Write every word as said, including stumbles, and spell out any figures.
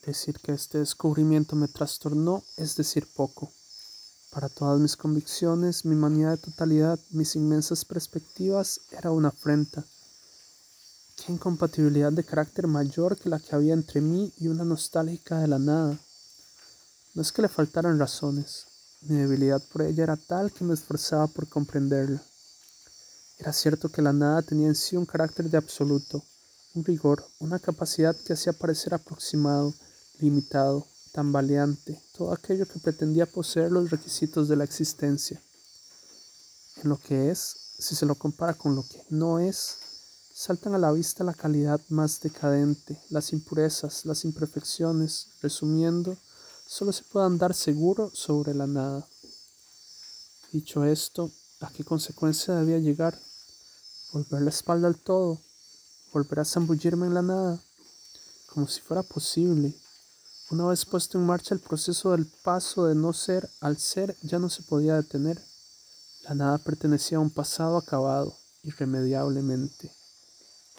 Decir que este descubrimiento me trastornó es decir poco. Para todas mis convicciones, mi manía de totalidad, mis inmensas perspectivas, era una afrenta. Qué incompatibilidad de carácter mayor que la que había entre mí y una nostálgica de la nada. No es que le faltaran razones, mi debilidad por ella era tal que me esforzaba por comprenderla. Era cierto que la nada tenía en sí un carácter de absoluto, un rigor, una capacidad que hacía parecer aproximado, limitado, tambaleante, todo aquello que pretendía poseer los requisitos de la existencia. En lo que es, si se lo compara con lo que no es, saltan a la vista la calidad más decadente, las impurezas, las imperfecciones. Resumiendo, solo se puede andar seguro sobre la nada. Dicho esto, ¿a qué consecuencia debía llegar? Volver la espalda al todo, volver a zambullirme en la nada, como si fuera posible. Una vez puesto en marcha el proceso del paso de no ser al ser, ya no se podía detener. La nada pertenecía a un pasado acabado, irremediablemente.